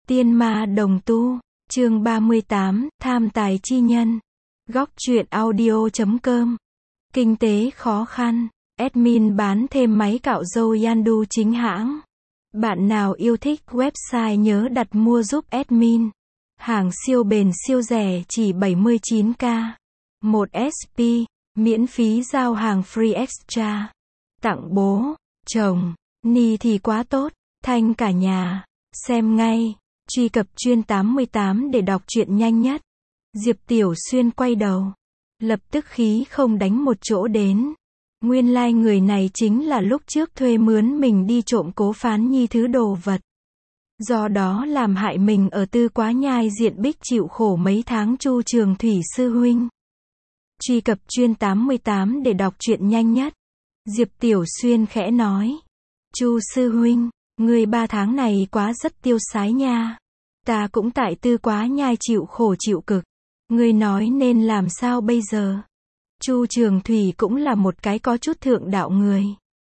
Tiên ma đồng tu, chương 38, tham tài chi nhân. Góc truyện audio.com. Kinh tế khó khăn. Admin bán thêm máy cạo râu Yandu chính hãng. Bạn nào yêu thích website nhớ đặt mua giúp admin. Hàng siêu bền siêu rẻ chỉ 79k. 1 SP, miễn phí giao hàng free extra. Tặng bố, chồng, ni thì quá tốt, thanh cả nhà. Xem ngay. Truy cập Chuyên 88 để đọc truyện nhanh nhất. Diệp Tiểu Xuyên quay đầu. Lập tức khí không đánh một chỗ đến. Nguyên lai người này chính là lúc trước thuê mướn mình đi trộm Cố Phán Nhi thứ đồ vật. Do đó làm hại mình ở Tư Quá Nhai diện bích chịu khổ mấy tháng. Chu Trường Thủy sư huynh. Truy cập Chuyên 88 để đọc truyện nhanh nhất. Diệp Tiểu Xuyên khẽ nói. Chu sư huynh, người 3 tháng này quá rất tiêu sái nha. Ta cũng tại Tư Quá Nhai chịu khổ chịu cực. Ngươi nói nên làm sao bây giờ? Chu Trường Thủy cũng là một cái có chút thượng đạo người.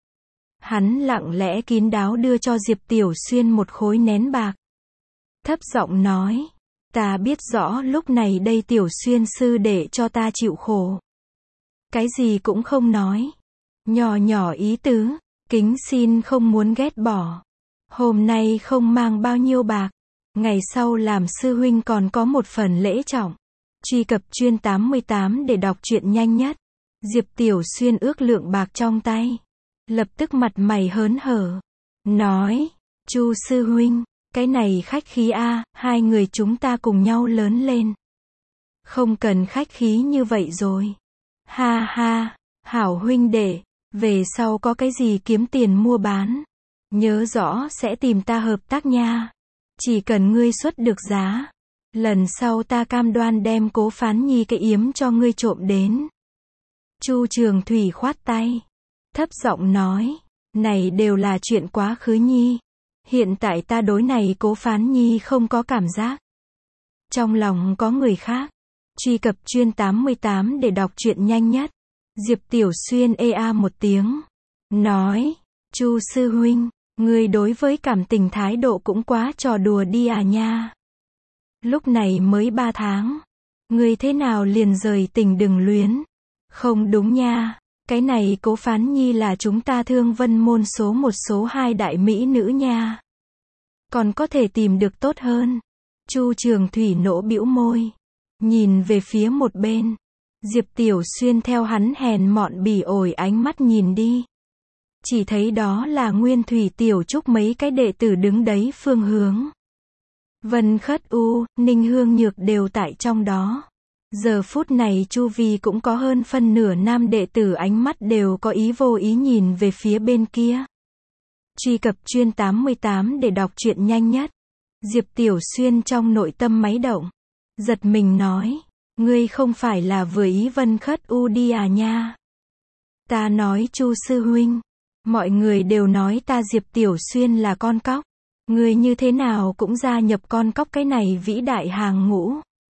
Hắn lặng lẽ kín đáo đưa cho Diệp Tiểu Xuyên một khối nén bạc. Thấp giọng nói. Ta biết rõ lúc này đây Tiểu Xuyên sư để cho ta chịu khổ. Cái gì cũng không nói. Nhỏ nhỏ ý tứ, kính xin không muốn ghét bỏ. Hôm nay không mang bao nhiêu bạc. Ngày sau làm sư huynh còn có một phần lễ trọng. Truy cập Chuyên 88 để đọc truyện nhanh nhất. Diệp Tiểu Xuyên ước lượng bạc trong tay. Lập tức mặt mày hớn hở. Nói, Chu sư huynh, cái này khách khí a, hai người chúng ta cùng nhau lớn lên. Không cần khách khí như vậy rồi. Ha ha, hảo huynh đệ, về sau có cái gì kiếm tiền mua bán. Nhớ rõ sẽ tìm ta hợp tác nha. Chỉ cần ngươi xuất được giá. Lần sau ta cam đoan đem Cố Phán Nhi cái yếm cho ngươi trộm đến. Chu Trường Thủy khoát tay. Thấp giọng nói. Này đều là chuyện quá khứ nhi. Hiện tại ta đối này Cố Phán Nhi không có cảm giác. Trong lòng có người khác. Truy cập Chuyên 88 để đọc truyện nhanh nhất. Diệp Tiểu Xuyên ea một tiếng. Nói. Chu sư huynh, ngươi đối với cảm tình thái độ cũng quá trò đùa đi à nha. Lúc này mới 3 tháng. Ngươi thế nào liền rời tình đừng luyến. Không đúng nha. Cái này Cố Phán Nhi là chúng ta Thương Vân môn số 1 số 2 đại mỹ nữ nha. Còn có thể tìm được tốt hơn. Chu Trường Thủy nỗ bĩu môi. Nhìn về phía một bên. Diệp Tiểu Xuyên theo hắn hèn mọn bỉ ổi ánh mắt nhìn đi. Chỉ thấy đó là Nguyên Thủy Tiểu Trúc mấy cái đệ tử đứng đấy phương hướng. Vân Khất U, Ninh Hương Nhược đều tại trong đó. Giờ phút này chu vi cũng có hơn phân nửa nam đệ tử ánh mắt đều có ý vô ý nhìn về phía bên kia. Truy cập Chuyên 88 để đọc truyện nhanh nhất. Diệp Tiểu Xuyên trong nội tâm máy động. Giật mình nói. Ngươi không phải là vừa ý Vân Khất U đi à nha. Ta nói Chu sư huynh. Mọi người đều nói ta Diệp Tiểu Xuyên là con cóc. Ngươi như thế nào cũng gia nhập con cóc cái này vĩ đại hàng ngũ.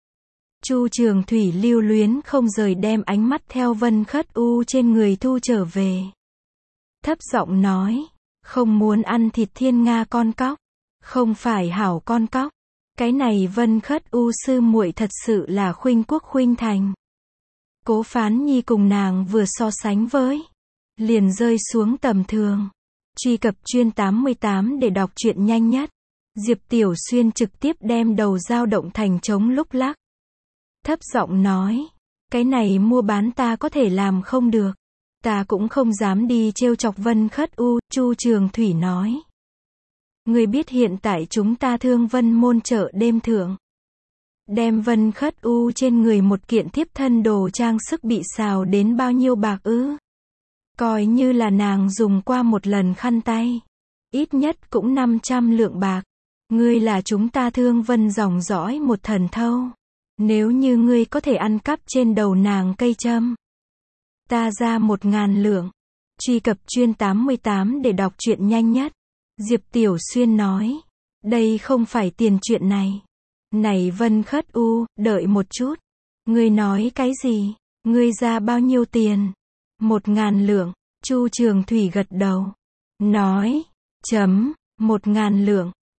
Chu Trường Thủy lưu luyến không rời đem ánh mắt theo Vân Khất U trên người thu trở về. Thấp giọng nói. Không muốn ăn thịt thiên nga con cóc. Không phải hảo con cóc. Cái này Vân Khất U sư muội thật sự là khuynh quốc khuynh thành. Cố Phán Nhi cùng nàng vừa so sánh với. Liền rơi xuống tầm thường. Truy cập Chuyên 88 để đọc truyện nhanh nhất. Diệp Tiểu Xuyên trực tiếp đem đầu dao động thành trống lúc lắc. Thấp giọng nói. Cái này mua bán ta có thể làm không được. Ta cũng không dám đi trêu chọc Vân Khất U. Chu Trường Thủy nói. Người biết hiện tại chúng ta Thương Vân môn chợ đêm thượng. Đem Vân Khất U trên người một kiện thiếp thân đồ trang sức bị xào đến bao nhiêu bạc ư? Coi như là nàng dùng qua một lần khăn tay. Ít nhất cũng 500 lượng bạc. Ngươi là chúng ta Thương Vân dòng dõi một thần thâu. Nếu như ngươi có thể ăn cắp trên đầu nàng cây châm. Ta ra 1000 lượng. Truy cập Chuyên 88 để đọc truyện nhanh nhất. Diệp Tiểu Xuyên nói. Đây không phải tiền chuyện này. Này Vân Khất U, đợi một chút. Ngươi nói cái gì? Ngươi ra bao nhiêu tiền? 1000 lượng. Chu Trường Thủy gật đầu. Nói. 1000 lượng.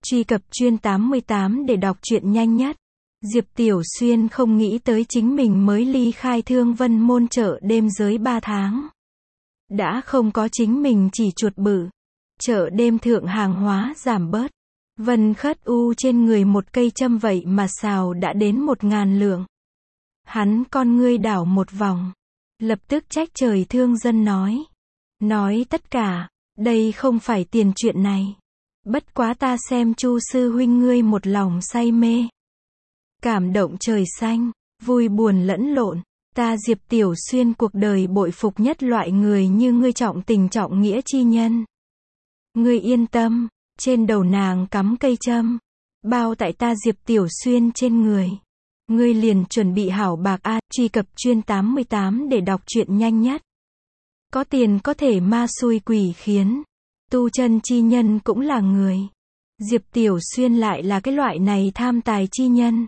Truy cập Chuyên 88 để đọc truyện nhanh nhất. Diệp Tiểu Xuyên không nghĩ tới chính mình mới ly khai Thương Vân Môn chợ đêm giới 3 tháng. Đã không có chính mình chỉ chuột bự. Chợ đêm thượng hàng hóa giảm bớt. Vân Khất U trên người một cây châm vậy mà xào đã đến 1.000 lượng. Hắn con ngươi đảo một vòng. Lập tức trách trời thương dân nói. Nói tất cả, đây không phải tiền chuyện này. Bất quá ta xem Chu sư huynh ngươi một lòng say mê. Cảm động trời xanh, vui buồn lẫn lộn. Ta Diệp Tiểu Xuyên cuộc đời bội phục nhất loại người như ngươi trọng tình trọng nghĩa chi nhân. Ngươi yên tâm, trên đầu nàng cắm cây châm. Bao tại ta Diệp Tiểu Xuyên trên người. Ngươi liền chuẩn bị hảo bạc a. Truy cập Chuyên 88 để đọc truyện nhanh nhất. Có tiền có thể ma xui quỷ khiến. Tu chân chi nhân cũng là người. Diệp Tiểu Xuyên lại là cái loại này tham tài chi nhân.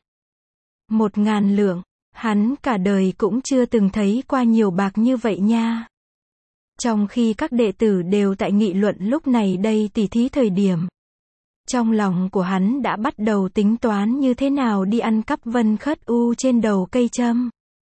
1.000 lượng, hắn cả đời cũng chưa từng thấy qua nhiều bạc như vậy nha. Trong khi các đệ tử đều tại nghị luận lúc này đây tỉ thí thời điểm. Trong lòng của hắn đã bắt đầu tính toán như thế nào đi ăn cắp Vân Khất U trên đầu cây châm.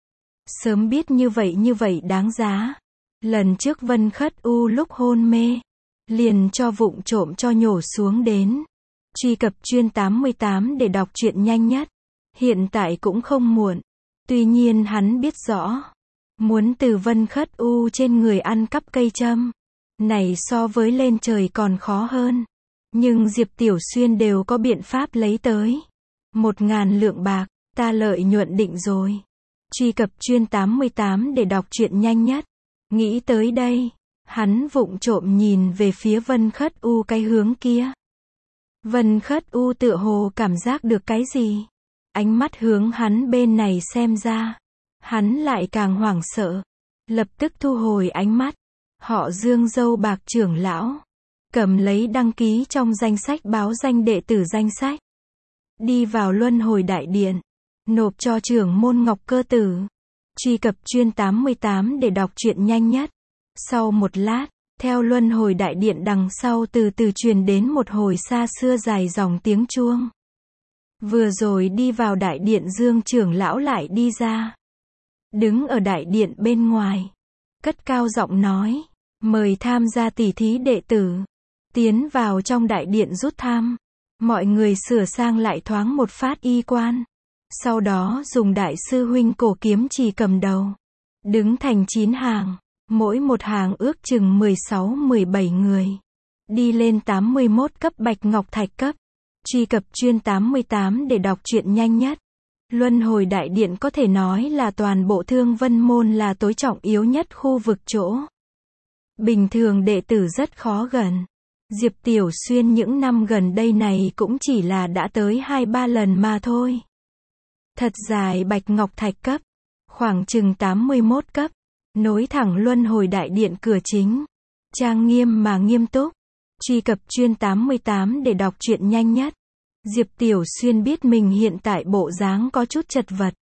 Sớm biết như vậy đáng giá. Lần trước Vân Khất U lúc hôn mê, liền cho vụng trộm cho nhổ xuống đến. Truy cập Chuyên 88 để đọc truyện nhanh nhất. Hiện tại cũng không muộn. Tuy nhiên hắn biết rõ, muốn từ Vân Khất U trên người ăn cắp cây châm, này so với lên trời còn khó hơn. Nhưng Diệp Tiểu Xuyên đều có biện pháp lấy tới. 1.000 lượng bạc, ta lợi nhuận định rồi. Truy cập Chuyên 88 để đọc truyện nhanh nhất. Nghĩ tới đây, hắn vụng trộm nhìn về phía Vân Khất U cái hướng kia. Vân Khất U tựa hồ cảm giác được cái gì. Ánh mắt hướng hắn bên này xem ra. Hắn lại càng hoảng sợ. Lập tức thu hồi ánh mắt. Họ Dương dâu bạc trưởng lão. Cầm lấy đăng ký trong danh sách báo danh đệ tử danh sách. Đi vào luân hồi đại điện. Nộp cho trưởng môn Ngọc Cơ Tử. Truy cập Chuyên 88 để đọc truyện nhanh nhất. Sau một lát, theo luân hồi đại điện đằng sau từ từ truyền đến một hồi xa xưa dài dòng tiếng chuông. Vừa rồi đi vào đại điện Dương trưởng lão lại đi ra. Đứng ở đại điện bên ngoài. Cất cao giọng nói. Mời tham gia tỉ thí đệ tử. Tiến vào trong đại điện rút thăm. Mọi người sửa sang lại thoáng một phát y quan. Sau đó dùng đại sư huynh cổ kiếm chỉ cầm đầu. Đứng thành 9 hàng. Mỗi một hàng ước chừng 16-17 người. Đi lên 81 cấp bạch ngọc thạch cấp. Truy cập Chuyên 88 để đọc truyện nhanh nhất. Luân hồi đại điện có thể nói là toàn bộ Thương Vân Môn là tối trọng yếu nhất khu vực chỗ. Bình thường đệ tử rất khó gần. Diệp Tiểu Xuyên những năm gần đây này cũng chỉ là đã tới 2-3 lần mà thôi. Thật dài bạch ngọc thạch cấp. Khoảng chừng 81 cấp. Nối thẳng luân hồi đại điện cửa chính. Trang nghiêm mà nghiêm túc. Truy cập Chuyên 88 để đọc truyện nhanh nhất. Diệp Tiểu Xuyên biết mình hiện tại bộ dáng có chút chật vật.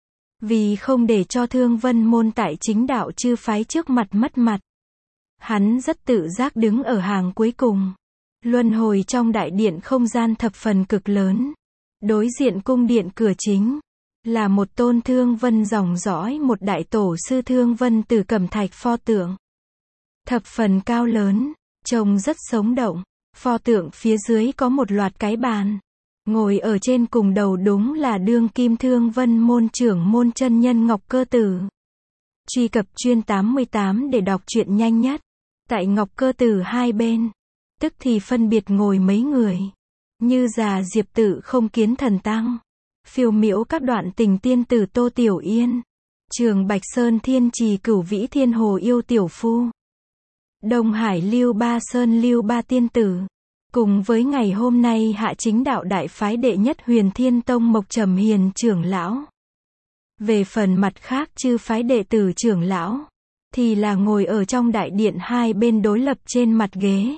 Vì không để cho Thương Vân Môn tại chính đạo chư phái trước mặt mất mặt. Hắn rất tự giác đứng ở hàng cuối cùng. Luân hồi trong đại điện không gian thập phần cực lớn. Đối diện cung điện cửa chính. Là một tôn Thương Vân dòng dõi một đại tổ sư Thương Vân từ cẩm thạch pho tượng. Thập phần cao lớn, trông rất sống động. Pho tượng phía dưới có một loạt cái bàn. Ngồi ở trên cùng đầu đúng là đương kim Thương Vân Môn trưởng môn chân nhân Ngọc Cơ Tử. Truy cập Chuyên 88 để đọc truyện nhanh nhất. Tại Ngọc Cơ Tử hai bên, tức thì phân biệt ngồi mấy người. Như già Diệp Tự Không Kiến Thần Tăng. Phiêu miễu các đoạn tình tiên tử Tô Tiểu Yên. Trường Bạch Sơn Thiên Trì Cửu Vĩ Thiên Hồ Yêu Tiểu Phu. Đông Hải Lưu Ba Sơn Lưu Ba Tiên Tử. Cùng với ngày hôm nay hạ chính đạo đại phái đệ nhất Huyền Thiên Tông Mộc Trầm Hiền trưởng lão. Về phần mặt khác chư phái đệ tử trưởng lão, thì là ngồi ở trong đại điện hai bên đối lập trên mặt ghế.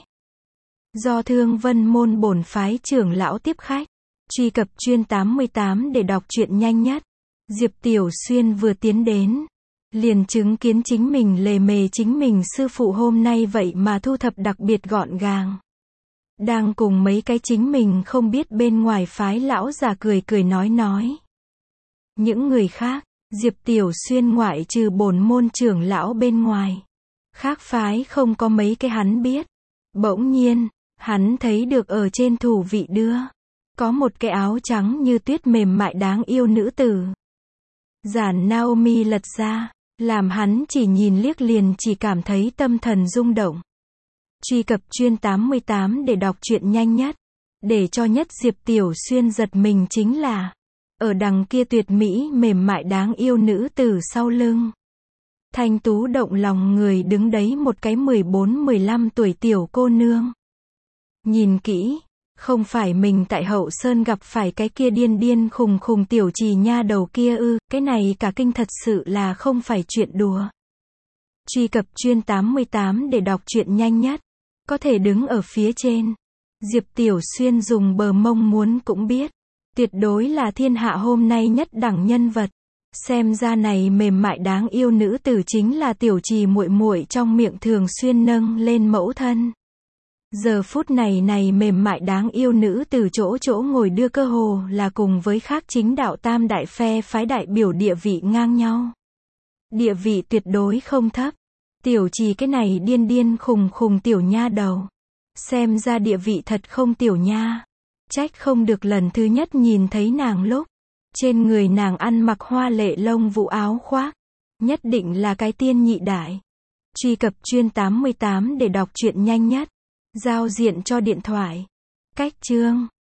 Do Thương Vân Môn bổn phái trưởng lão tiếp khách. Truy cập Chuyên 88 để đọc truyện nhanh nhất. Diệp Tiểu Xuyên vừa tiến đến. Liền chứng kiến chính mình lề mề chính mình sư phụ hôm nay vậy mà thu thập đặc biệt gọn gàng. Đang cùng mấy cái chính mình không biết bên ngoài phái lão già cười cười nói. Những người khác, Diệp Tiểu Xuyên ngoại trừ bổn môn trưởng lão bên ngoài. Khác phái không có mấy cái hắn biết. Bỗng nhiên, hắn thấy được ở trên thủ vị đưa. Có một cái áo trắng như tuyết mềm mại đáng yêu nữ tử. Giản Naomi lật ra, làm hắn chỉ nhìn liếc liền chỉ cảm thấy tâm thần rung động. Truy cập chuyên 88 để đọc truyện nhanh nhất. Để cho nhất Diệp Tiểu Xuyên giật mình chính là, ở đằng kia tuyệt mỹ mềm mại đáng yêu nữ tử sau lưng. Thanh tú động lòng người đứng đấy một cái 14-15 tuổi tiểu cô nương. Nhìn kỹ, không phải mình tại Hậu Sơn gặp phải cái kia điên điên khùng khùng tiểu trì nha đầu kia ư, cái này cả kinh thật sự là không phải chuyện đùa. Truy cập chuyên 88 để đọc truyện nhanh nhất. Có thể đứng ở phía trên. Diệp Tiểu Xuyên dùng bờ mông muốn cũng biết. Tuyệt đối là thiên hạ hôm nay nhất đẳng nhân vật. Xem ra này mềm mại đáng yêu nữ tử chính là tiểu trì muội muội trong miệng thường xuyên nâng lên mẫu thân. Giờ phút này này mềm mại đáng yêu nữ từ chỗ ngồi đưa cơ hồ là cùng với khác chính đạo tam đại phe phái đại biểu địa vị ngang nhau. Địa vị tuyệt đối không thấp. Tiểu trì cái này điên điên khùng khùng tiểu nha đầu. Xem ra địa vị thật không tiểu nha. Trách không được lần thứ nhất nhìn thấy nàng lúc. Trên người nàng ăn mặc hoa lệ lông vũ áo khoác. Nhất định là cái tiên nhị đại. Truy cập chuyên 88 để đọc truyện nhanh nhất. Giao diện cho điện thoại. Cách chương